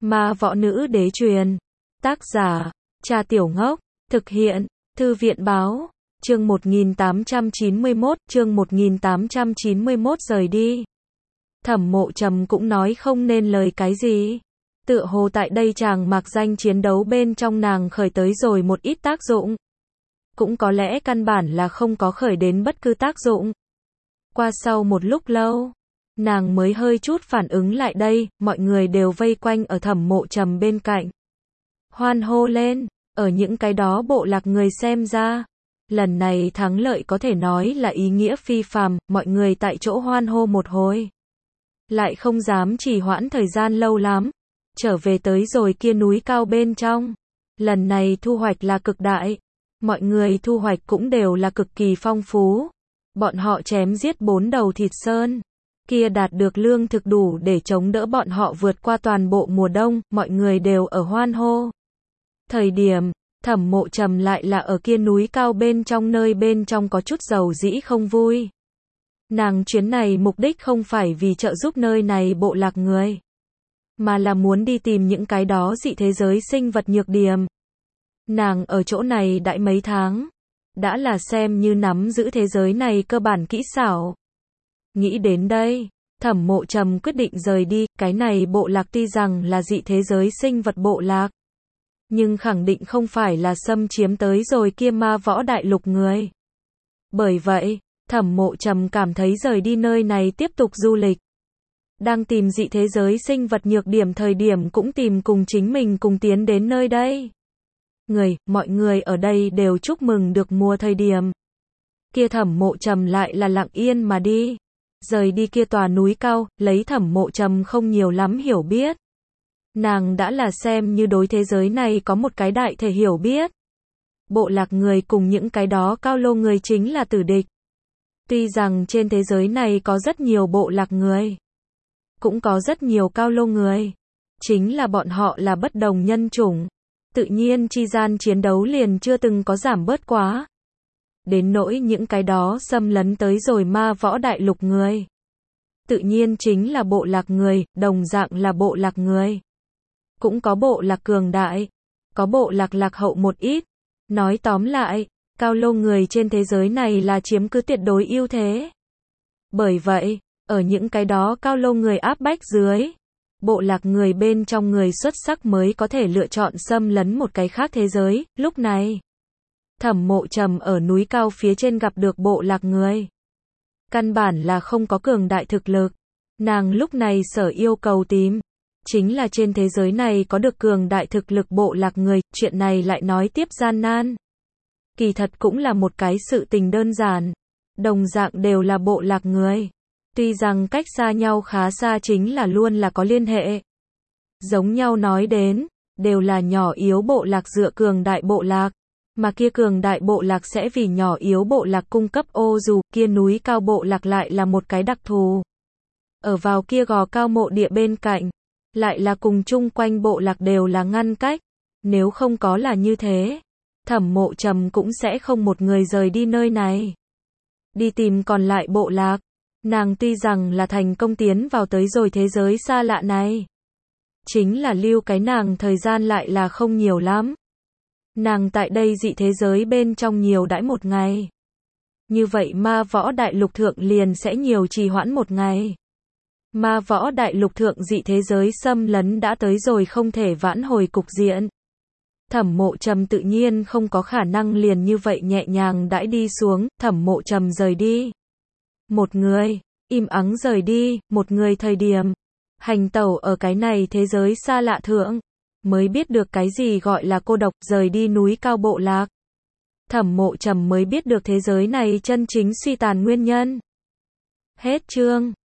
Ma võ nữ đế truyền. Tác giả, Cha Tiểu Ngốc. Thực hiện, Thư viện báo. Chương 1891, chương 1891 rời đi. Thẩm Mộ Trầm cũng nói không nên lời cái gì. Tựa hồ tại đây chàng mạc danh chiến đấu bên trong nàng khởi tới rồi một ít tác dụng. Cũng có lẽ căn bản là không có khởi đến bất cứ tác dụng. Qua sau một lúc lâu, nàng mới hơi chút phản ứng lại đây, mọi người đều vây quanh ở Thẩm Mộ Trầm bên cạnh. Hoan hô lên, ở những cái đó bộ lạc người xem ra. Lần này thắng lợi có thể nói là ý nghĩa phi phàm, mọi người tại chỗ hoan hô một hồi. Lại không dám trì hoãn thời gian lâu lắm. Trở về tới rồi kia núi cao bên trong. Lần này thu hoạch là cực đại. Mọi người thu hoạch cũng đều là cực kỳ phong phú. Bọn họ chém giết 4 đầu thịt sơn. Kia đạt được lương thực đủ để chống đỡ bọn họ vượt qua toàn bộ mùa đông, mọi người đều ở hoan hô. Thời điểm, Thẩm Mộ Trầm lại là ở kia núi cao bên trong nơi bên trong có chút dầu dĩ không vui. Nàng chuyến này mục đích không phải vì trợ giúp nơi này bộ lạc người, mà là muốn đi tìm những cái đó dị thế giới sinh vật nhược điểm. Nàng ở chỗ này đãi mấy tháng, đã là xem như nắm giữ thế giới này cơ bản kỹ xảo. Nghĩ đến đây, Thẩm Mộ Trầm quyết định rời đi, cái này bộ lạc tuy rằng là dị thế giới sinh vật bộ lạc, nhưng khẳng định không phải là xâm chiếm tới rồi kia ma võ đại lục người. Bởi vậy, Thẩm Mộ Trầm cảm thấy rời đi nơi này tiếp tục du lịch. Đang tìm dị thế giới sinh vật nhược điểm thời điểm cũng tìm cùng chính mình cùng tiến đến nơi đây. Mọi người ở đây đều chúc mừng được mùa thời điểm. Kia Thẩm Mộ Trầm lại là lặng yên mà đi. Rời đi kia tòa núi cao, lấy Thẩm Mộ Trầm không nhiều lắm hiểu biết. Nàng đã là xem như đối thế giới này có một cái đại thể hiểu biết. Bộ lạc người cùng những cái đó cao lô người chính là tử địch. Tuy rằng trên thế giới này có rất nhiều bộ lạc người, cũng có rất nhiều cao lô người. Chính là bọn họ là bất đồng nhân chủng. Tự nhiên chi gian chiến đấu liền chưa từng có giảm bớt quá. Đến nỗi những cái đó xâm lấn tới rồi ma võ đại lục người. Tự nhiên chính là bộ lạc người, đồng dạng là bộ lạc người. Cũng có bộ lạc cường đại, có bộ lạc lạc hậu một ít. Nói tóm lại, cao lô người trên thế giới này là chiếm cứ tuyệt đối ưu thế. Bởi vậy, ở những cái đó cao lô người áp bách dưới, bộ lạc người bên trong người xuất sắc mới có thể lựa chọn xâm lấn một cái khác thế giới. Lúc này, Thẩm Mộ Trầm ở núi cao phía trên gặp được bộ lạc người. Căn bản là không có cường đại thực lực. Nàng lúc này sở yêu cầu tìm, chính là trên thế giới này có được cường đại thực lực bộ lạc người. Chuyện này lại nói tiếp gian nan. Kỳ thật cũng là một cái sự tình đơn giản. Đồng dạng đều là bộ lạc người. Tuy rằng cách xa nhau khá xa chính là luôn là có liên hệ. Giống nhau nói đến, đều là nhỏ yếu bộ lạc dựa cường đại bộ lạc. Mà kia cường đại bộ lạc sẽ vì nhỏ yếu bộ lạc cung cấp ô dù, kia núi cao bộ lạc lại là một cái đặc thù. Ở vào kia gò cao mộ địa bên cạnh, lại là cùng chung quanh bộ lạc đều là ngăn cách. Nếu không có là như thế, Thẩm Mộ Trầm cũng sẽ không một người rời đi nơi này. Đi tìm còn lại bộ lạc. Nàng tuy rằng là thành công tiến vào tới rồi thế giới xa lạ này, chính là lưu cái nàng thời gian lại là không nhiều lắm. Nàng tại đây dị thế giới bên trong nhiều đãi một ngày. Như vậy ma võ đại lục thượng liền sẽ nhiều trì hoãn một ngày. Ma võ đại lục thượng dị thế giới xâm lấn đã tới rồi không thể vãn hồi cục diện. Thẩm Mộ Trầm tự nhiên không có khả năng liền như vậy nhẹ nhàng đãi đi xuống. Thẩm Mộ Trầm rời đi. Một người, im ắng rời đi, một người thời điểm. Hành tẩu ở cái này thế giới xa lạ thượng. Mới biết được cái gì gọi là cô độc, rời đi núi cao bộ lạc. Thẩm Mộ Trầm mới biết được thế giới này chân chính suy tàn nguyên nhân. Hết chương.